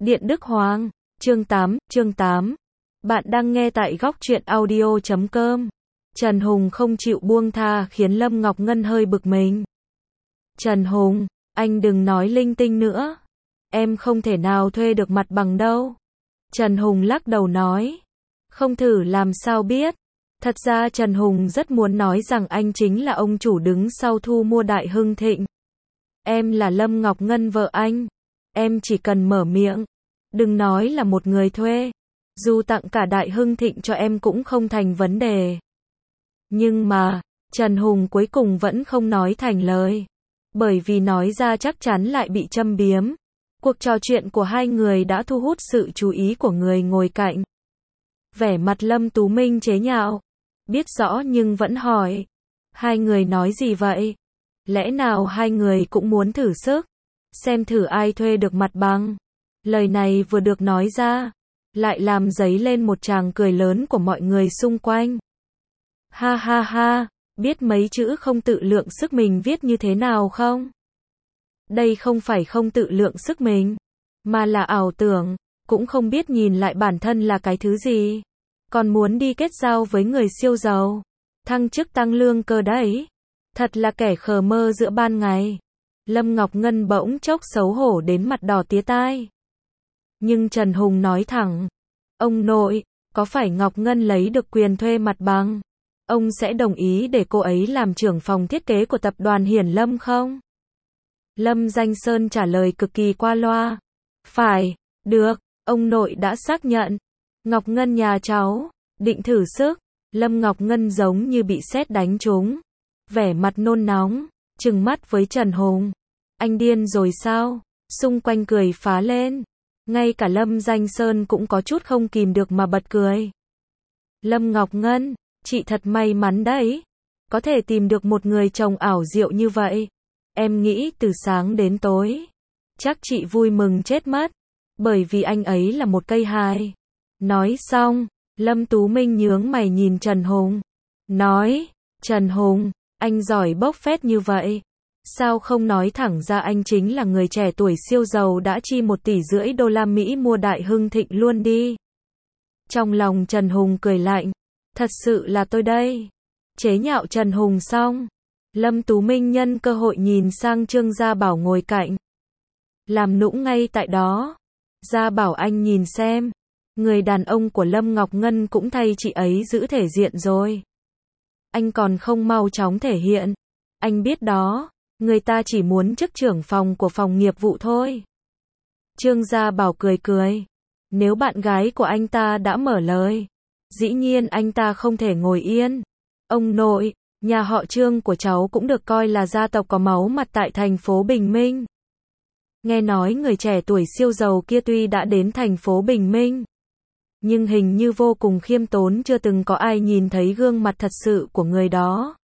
Điện Đức Hoàng, chương 8. Bạn đang nghe tại góc truyện audio.com. Trần Hùng không chịu buông tha khiến Lâm Ngọc Ngân hơi bực mình. Trần Hùng, anh đừng nói linh tinh nữa. Em không thể nào thuê được mặt bằng đâu. Trần Hùng lắc đầu nói. Không thử làm sao biết. Thật ra Trần Hùng rất muốn nói rằng anh chính là ông chủ đứng sau thu mua Đại Hưng Thịnh. Em là Lâm Ngọc Ngân vợ anh. Em chỉ cần mở miệng. Đừng nói là một người thuê. Dù tặng cả Đại Hưng Thịnh cho em cũng không thành vấn đề. Nhưng mà, Trần Hùng cuối cùng vẫn không nói thành lời. Bởi vì nói ra chắc chắn lại bị châm biếm. Cuộc trò chuyện của hai người đã thu hút sự chú ý của người ngồi cạnh. Vẻ mặt Lâm Tú Minh chế nhạo. Biết rõ nhưng vẫn hỏi. Hai người nói gì vậy? Lẽ nào hai người cũng muốn thử sức? Xem thử ai thuê được mặt bằng. Lời này vừa được nói ra, lại làm dấy lên một tràng cười lớn của mọi người xung quanh. Ha ha ha, biết mấy chữ không tự lượng sức mình viết như thế nào không? Đây không phải không tự lượng sức mình, mà là ảo tưởng, cũng không biết nhìn lại bản thân là cái thứ gì. Còn muốn đi kết giao với người siêu giàu, thăng chức tăng lương cơ đấy. Thật là kẻ khờ mơ giữa ban ngày. Lâm Ngọc Ngân bỗng chốc xấu hổ đến mặt đỏ tía tai. Nhưng Trần Hùng nói thẳng. Ông nội, có phải Ngọc Ngân lấy được quyền thuê mặt bằng? Ông sẽ đồng ý để cô ấy làm trưởng phòng thiết kế của tập đoàn Hiển Lâm không? Lâm Danh Sơn trả lời cực kỳ qua loa. Phải, được, ông nội đã xác nhận. Ngọc Ngân nhà cháu, định thử sức. Lâm Ngọc Ngân giống như bị sét đánh trúng. Vẻ mặt nôn nóng, trừng mắt với Trần Hùng. Anh điên rồi sao? Xung quanh cười phá lên. Ngay cả Lâm Danh Sơn cũng có chút không kìm được mà bật cười. Lâm Ngọc Ngân, chị thật may mắn đấy. Có thể tìm được một người chồng ảo diệu như vậy. Em nghĩ từ sáng đến tối. Chắc chị vui mừng chết mất. Bởi vì anh ấy là một cây hài. Nói xong, Lâm Tú Minh nhướng mày nhìn Trần Hùng. Nói, Trần Hùng, anh giỏi bốc phét như vậy. Sao không nói thẳng ra anh chính là người trẻ tuổi siêu giàu đã chi 1,5 tỷ đô la Mỹ mua Đại Hưng Thịnh luôn đi. Trong lòng Trần Hùng cười lạnh. Thật sự là tôi đây. Chế nhạo Trần Hùng xong. Lâm Tú Minh nhân cơ hội nhìn sang Trương Gia Bảo ngồi cạnh. Làm nũng ngay tại đó. Gia Bảo anh nhìn xem. Người đàn ông của Lâm Ngọc Ngân cũng thay chị ấy giữ thể diện rồi. Anh còn không mau chóng thể hiện. Anh biết đó. Người ta chỉ muốn chức trưởng phòng của phòng nghiệp vụ thôi. Trương Gia Bảo cười cười. Nếu bạn gái của anh ta đã mở lời, dĩ nhiên anh ta không thể ngồi yên. Ông nội, nhà họ Trương của cháu cũng được coi là gia tộc có máu mặt tại thành phố Bình Minh. Nghe nói người trẻ tuổi siêu giàu kia tuy đã đến thành phố Bình Minh, nhưng hình như vô cùng khiêm tốn, chưa từng có ai nhìn thấy gương mặt thật sự của người đó.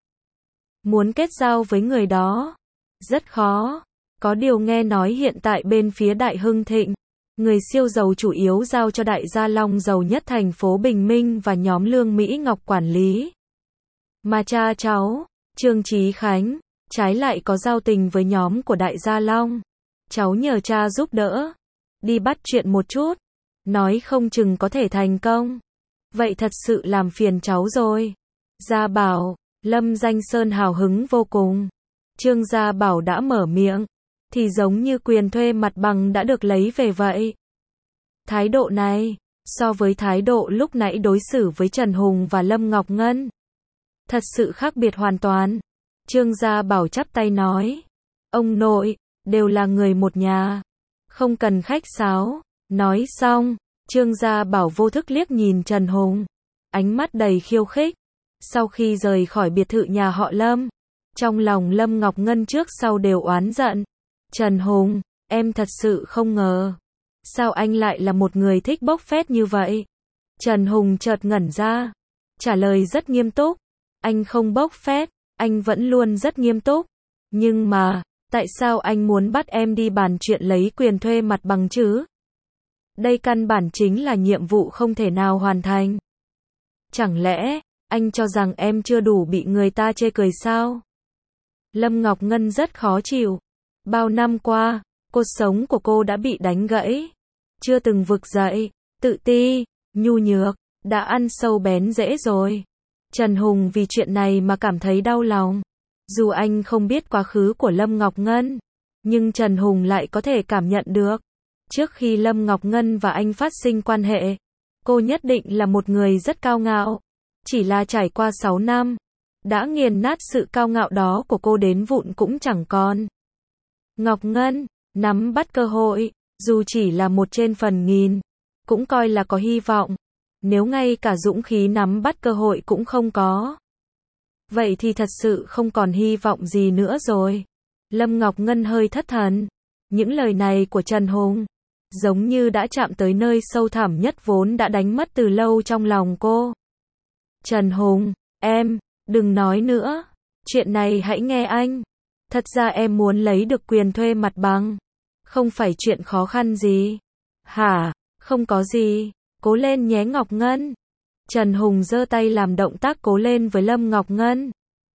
Muốn kết giao với người đó rất khó. Có điều nghe nói hiện tại bên phía Đại Hưng Thịnh, người siêu giàu chủ yếu giao cho đại gia Long giàu nhất thành phố Bình Minh và nhóm Lương Mỹ Ngọc quản lý. Mà cha cháu, Trương Chí Khánh, trái lại có giao tình với nhóm của đại gia Long. Cháu nhờ cha giúp đỡ, đi bắt chuyện một chút, nói không chừng có thể thành công. Vậy thật sự làm phiền cháu rồi. Gia Bảo, Lâm Danh Sơn hào hứng vô cùng. Trương Gia Bảo đã mở miệng, thì giống như quyền thuê mặt bằng đã được lấy về vậy. Thái độ này, so với thái độ lúc nãy đối xử với Trần Hùng và Lâm Ngọc Ngân, thật sự khác biệt hoàn toàn. Trương Gia Bảo chắp tay nói, ông nội, đều là người một nhà, không cần khách sáo. Nói xong, Trương Gia Bảo vô thức liếc nhìn Trần Hùng, ánh mắt đầy khiêu khích. Sau khi rời khỏi biệt thự nhà họ Lâm, trong lòng Lâm Ngọc Ngân trước sau đều oán giận. Trần Hùng, em thật sự không ngờ. Sao anh lại là một người thích bốc phét như vậy? Trần Hùng chợt ngẩn ra, trả lời rất nghiêm túc. Anh không bốc phét, anh vẫn luôn rất nghiêm túc. Nhưng mà, tại sao anh muốn bắt em đi bàn chuyện lấy quyền thuê mặt bằng chứ? Đây căn bản chính là nhiệm vụ không thể nào hoàn thành. Chẳng lẽ, anh cho rằng em chưa đủ bị người ta chê cười sao? Lâm Ngọc Ngân rất khó chịu. Bao năm qua, cột sống của cô đã bị đánh gãy. chưa từng vực dậy, tự ti, nhu nhược, đã ăn sâu bén rễ rồi. Trần Hùng vì chuyện này mà cảm thấy đau lòng. Dù anh không biết quá khứ của Lâm Ngọc Ngân, nhưng Trần Hùng lại có thể cảm nhận được. Trước khi Lâm Ngọc Ngân và anh phát sinh quan hệ, cô nhất định là một người rất cao ngạo. Chỉ là trải qua 6 năm, đã nghiền nát sự cao ngạo đó của cô đến vụn cũng chẳng còn. Ngọc Ngân nắm bắt cơ hội, dù chỉ là một trên phần nghìn, cũng coi là có hy vọng. Nếu ngay cả dũng khí nắm bắt cơ hội cũng không có, vậy thì thật sự không còn hy vọng gì nữa rồi. Lâm Ngọc Ngân hơi thất thần. Những lời này của Trần Hùng giống như đã chạm tới nơi sâu thẳm nhất vốn đã đánh mất từ lâu trong lòng cô. Trần Hùng, em, đừng nói nữa. Chuyện này hãy nghe anh. Thật ra em muốn lấy được quyền thuê mặt bằng. Không phải chuyện khó khăn gì. Hả, không có gì. Cố lên nhé Ngọc Ngân. Trần Hùng giơ tay làm động tác cố lên với Lâm Ngọc Ngân.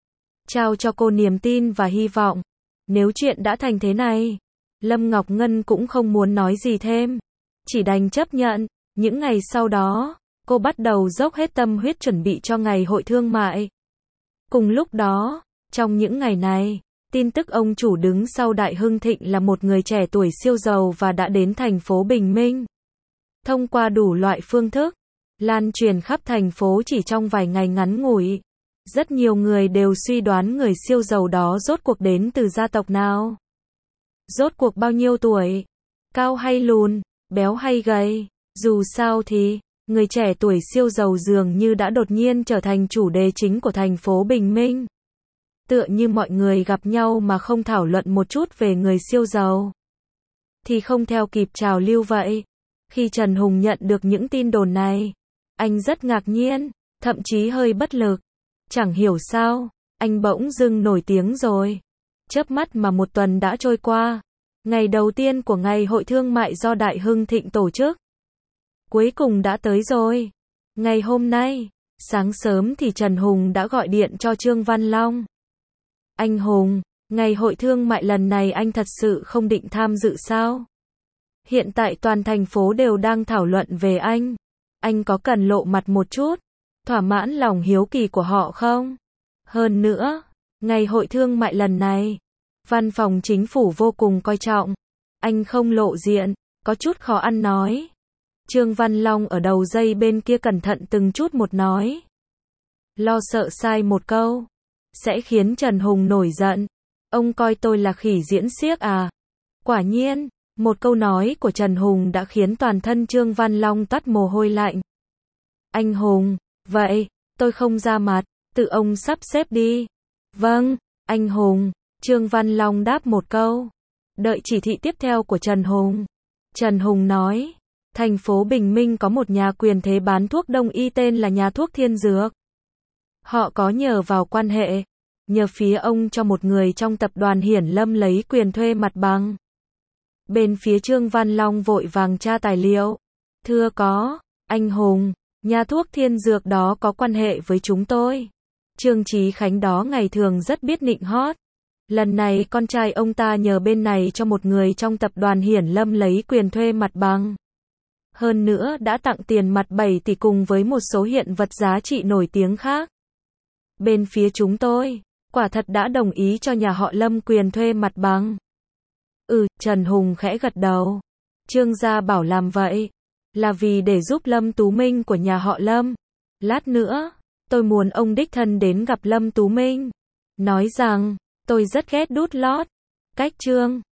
Trao cho cô niềm tin và hy vọng. Nếu chuyện đã thành thế này, Lâm Ngọc Ngân cũng không muốn nói gì thêm. Chỉ đành chấp nhận. Những ngày sau đó, cô bắt đầu dốc hết tâm huyết chuẩn bị cho ngày hội thương mại. Cùng lúc đó, trong những ngày này, tin tức ông chủ đứng sau Đại Hưng Thịnh là một người trẻ tuổi siêu giàu và đã đến thành phố Bình Minh. Thông qua đủ loại phương thức, lan truyền khắp thành phố chỉ trong vài ngày ngắn ngủi. Rất nhiều người đều suy đoán người siêu giàu đó rốt cuộc đến từ gia tộc nào. Rốt cuộc bao nhiêu tuổi? Cao hay lùn? Béo hay gầy? Dù sao thì, người trẻ tuổi siêu giàu dường như đã đột nhiên trở thành chủ đề chính của thành phố Bình Minh. Tựa như mọi người gặp nhau mà không thảo luận một chút về người siêu giàu, thì không theo kịp trào lưu vậy. Khi Trần Hùng nhận được những tin đồn này, anh rất ngạc nhiên, thậm chí hơi bất lực. Chẳng hiểu sao, anh bỗng dưng nổi tiếng rồi. Chớp mắt mà một tuần đã trôi qua. Ngày đầu tiên của ngày hội thương mại do Đại Hưng Thịnh tổ chức cuối cùng đã tới rồi. Ngày hôm nay, sáng sớm thì Trần Hùng đã gọi điện cho Trương Văn Long. Anh Hùng, ngày hội thương mại lần này anh thật sự không định tham dự sao? Hiện tại toàn thành phố đều đang thảo luận về anh. Anh có cần lộ mặt một chút, thỏa mãn lòng hiếu kỳ của họ không? Hơn nữa, ngày hội thương mại lần này, văn phòng chính phủ vô cùng coi trọng. Anh không lộ diện, có chút khó ăn nói. Trương Văn Long ở đầu dây bên kia cẩn thận từng chút một nói. Lo sợ sai một câu sẽ khiến Trần Hùng nổi giận. Ông coi tôi là khỉ diễn xiếc à? Quả nhiên, một câu nói của Trần Hùng đã khiến toàn thân Trương Văn Long toát mồ hôi lạnh. Anh Hùng, vậy, tôi không ra mặt, tự ông sắp xếp đi. Vâng, anh Hùng, Trương Văn Long đáp một câu. Đợi chỉ thị tiếp theo của Trần Hùng. Trần Hùng nói, thành phố Bình Minh có một nhà quyền thế bán thuốc đông y tên là nhà thuốc Thiên Dược. Họ có nhờ vào quan hệ, nhờ phía ông cho một người trong tập đoàn Hiển Lâm lấy quyền thuê mặt bằng. Bên phía Trương Văn Long vội vàng tra tài liệu. Thưa có, anh Hùng, nhà thuốc Thiên Dược đó có quan hệ với chúng tôi. Trương Chí Khánh đó ngày thường rất biết nịnh hót. Lần này con trai ông ta nhờ bên này cho một người trong tập đoàn Hiển Lâm lấy quyền thuê mặt bằng. Hơn nữa đã tặng tiền mặt 7 tỷ cùng với một số hiện vật giá trị nổi tiếng khác. Bên phía chúng tôi, quả thật đã đồng ý cho nhà họ Lâm quyền thuê mặt bằng. Trần Hùng khẽ gật đầu. Trương gia bảo làm vậy, là vì để giúp Lâm Tú Minh của nhà họ Lâm. Lát nữa, tôi muốn ông đích thân đến gặp Lâm Tú Minh. Nói rằng, tôi rất ghét đút lót. Cách Trương